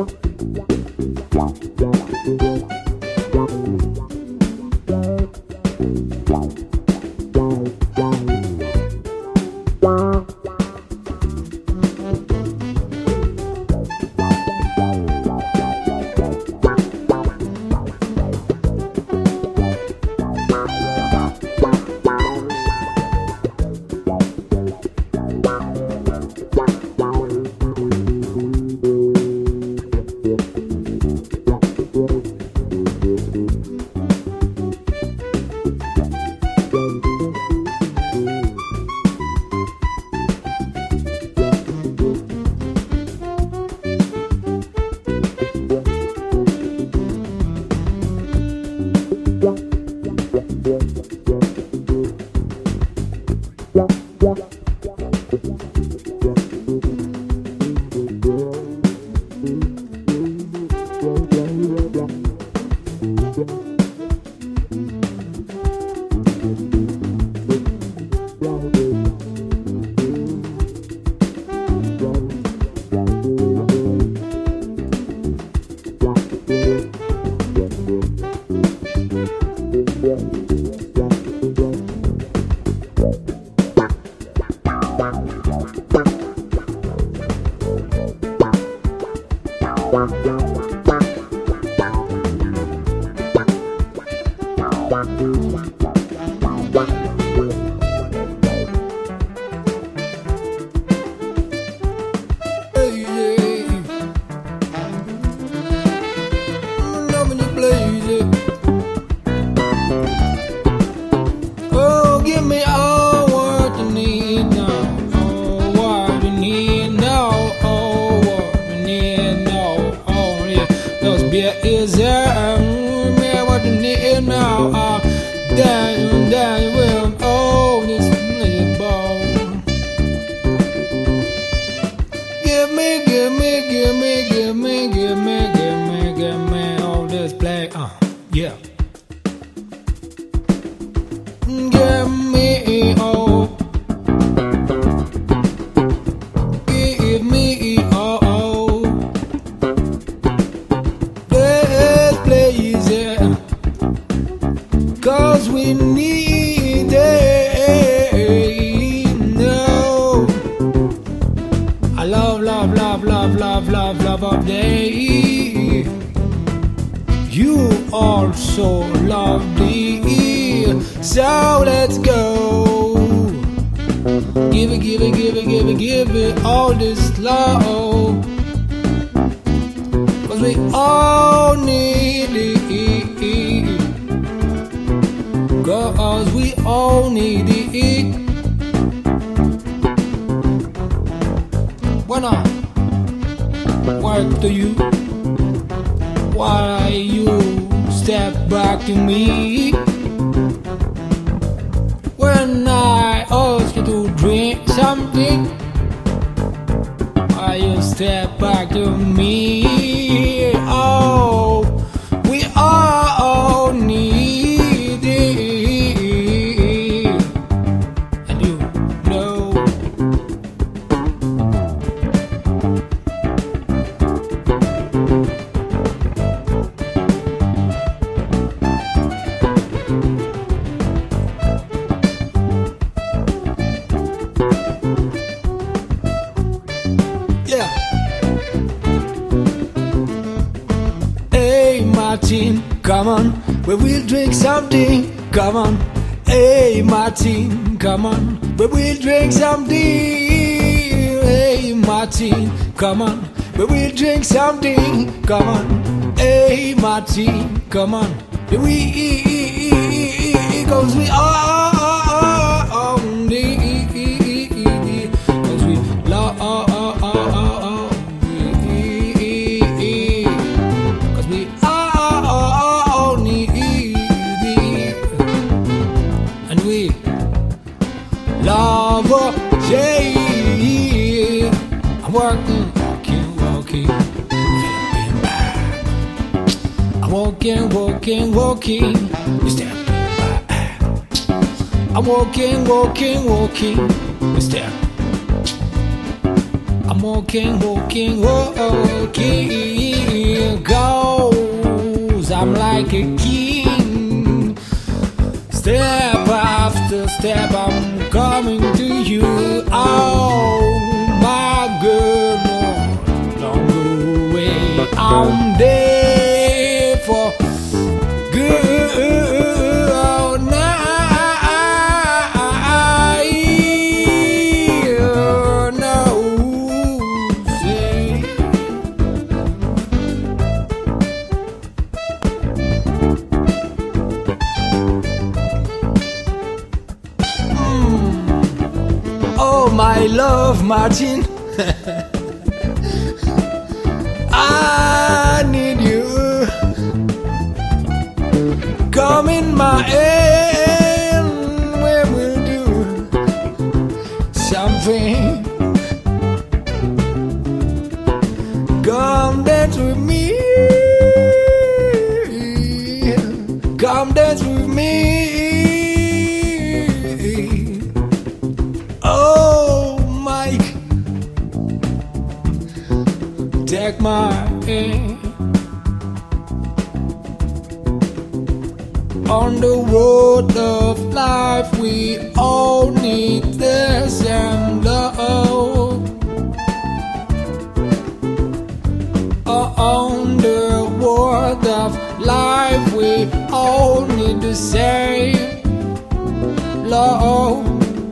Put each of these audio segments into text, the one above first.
Come on, we will drink something. Come on, hey Martin, come on, we will drink something. Hey Martin, come on, we will drink something. Come on, hey Martin, come on, we cause we all need, cause we love. Yeah, I'm walking, I'm walking, you step by. I'm walking, you step. I'm walking, goes, I'm like a king. Step after step, I'm coming to you. Oh, my girl, don't go away. I'm there for good night. No, say. Oh, my love, Martin. I need you. Come in my end when we'll do something. Come dance with me. Come dance with me. Oh, Mike, take my hand. On the road of life, we all need the same love. On the road of life, we all need the same love.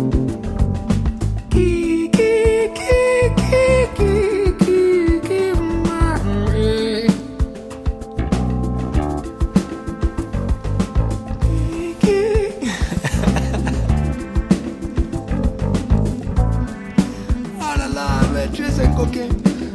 Just a cocaine.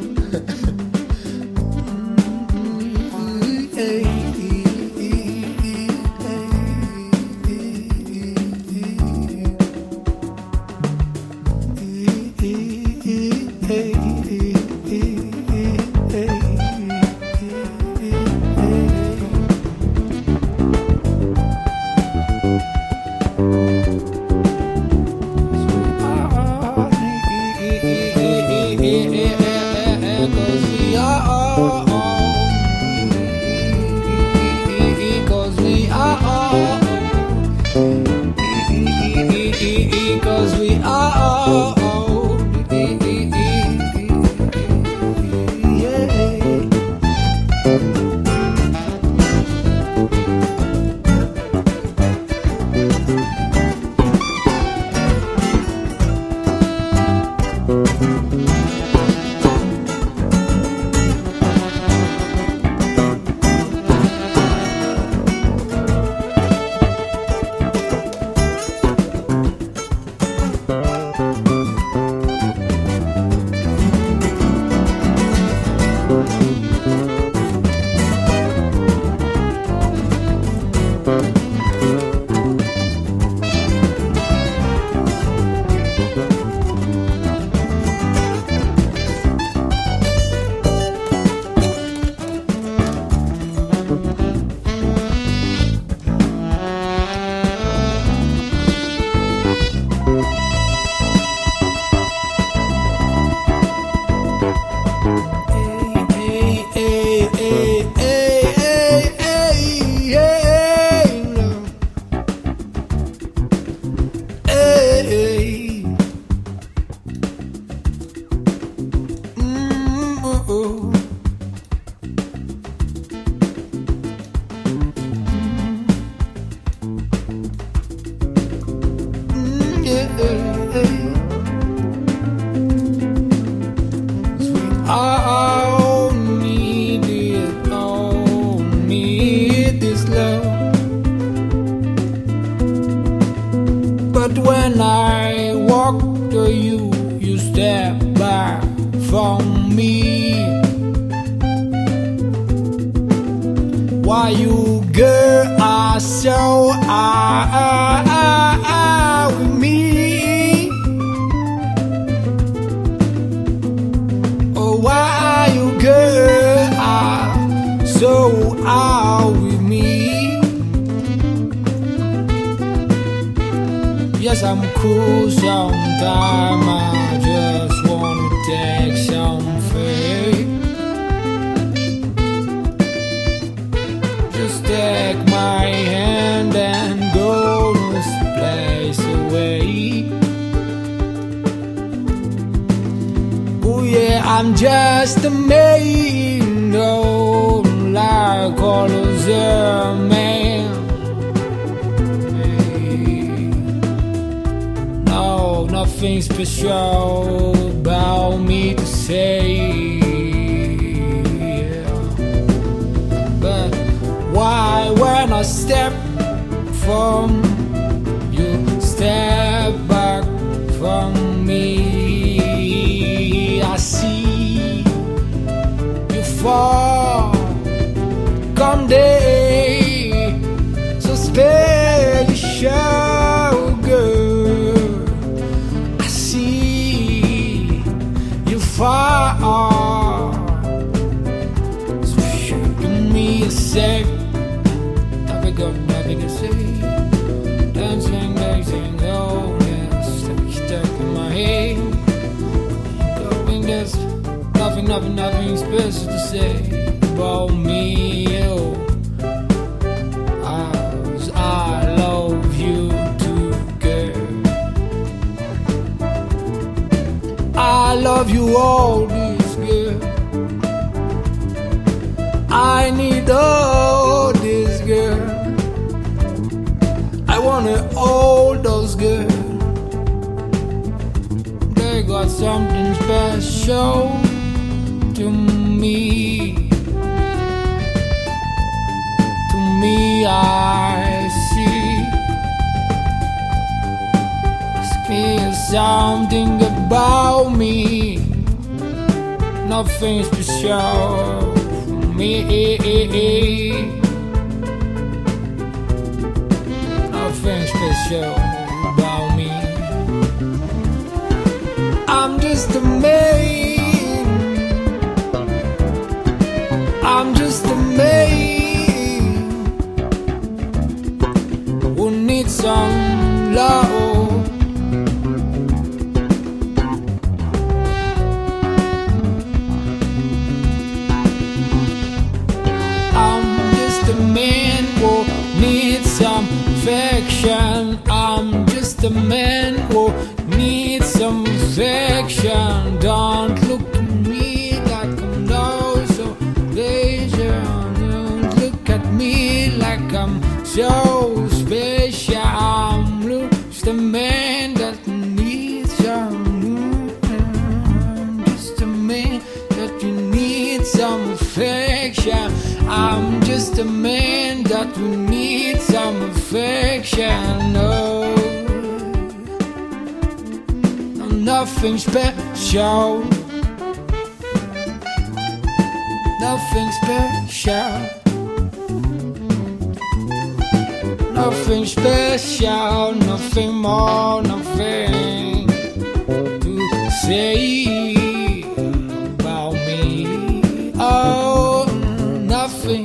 Cause we are But when I walk to you, you step back from me. Why you girl are so with me? Oh, why you girl are so with me? Yes, I'm cool sometime, I just wanna take some fake. just a man, no, like all other men. No, nothing special about me to say. But why, when I step from you, step back from me, I see you fall. Come day so special, girl. I see you fall. So give me a sec. I've got nothing to say. Dancing, dancing, oh yes, stuck in my head. Going, there's nothing, nothing, nothing special to say about me. Oh, as I love you too, girl. I love you all this, girl. I need all this, girl. I wanna hold those girls. They got something special to me. To me, I see. Ask me something about me. Nothing special for me. Nothing special about me. I'm just a man. I'm just a man who needs some love. I'm just a man who needs some affection. I'm just a man who needs some affection. Don't look at me like I'm no so pleasure. Don't look at me like I'm so special. I'm just a man that needs some. I'm just a man that you need some affection. I'm just a man that will need some affection. No, nothing special. Nothing special. Nothing special. Nothing more. Nothing to say about me. Oh, nothing.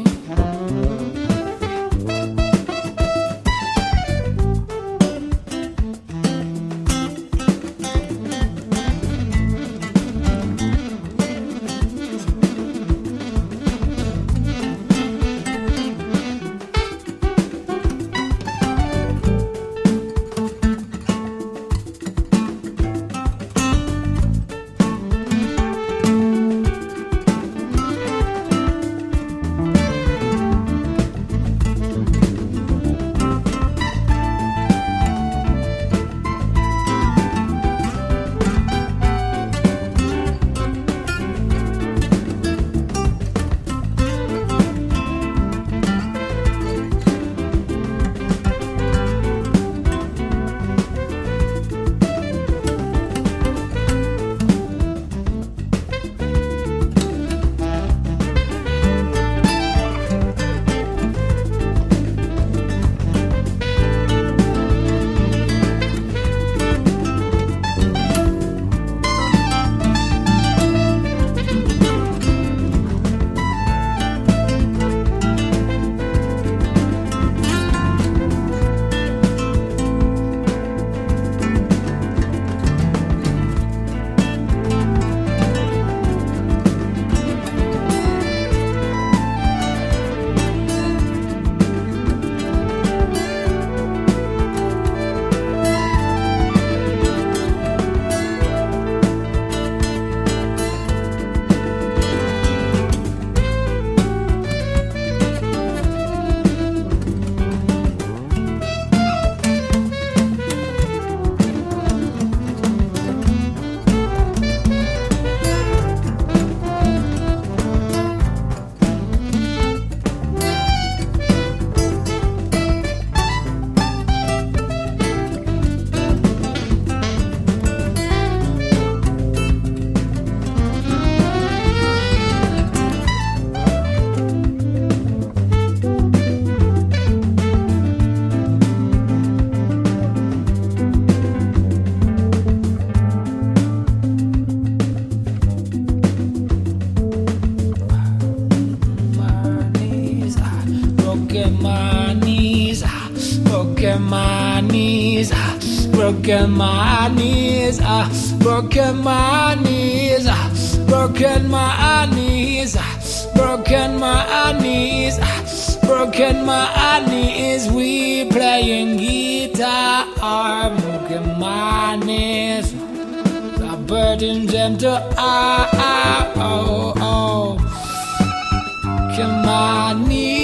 broken my knees, broken my knees, broken my knees, broken my knees, broken my knees, broken my knees. We playing guitar, broken my knees. The burden gentle, oh, oh, oh. Broken my knees.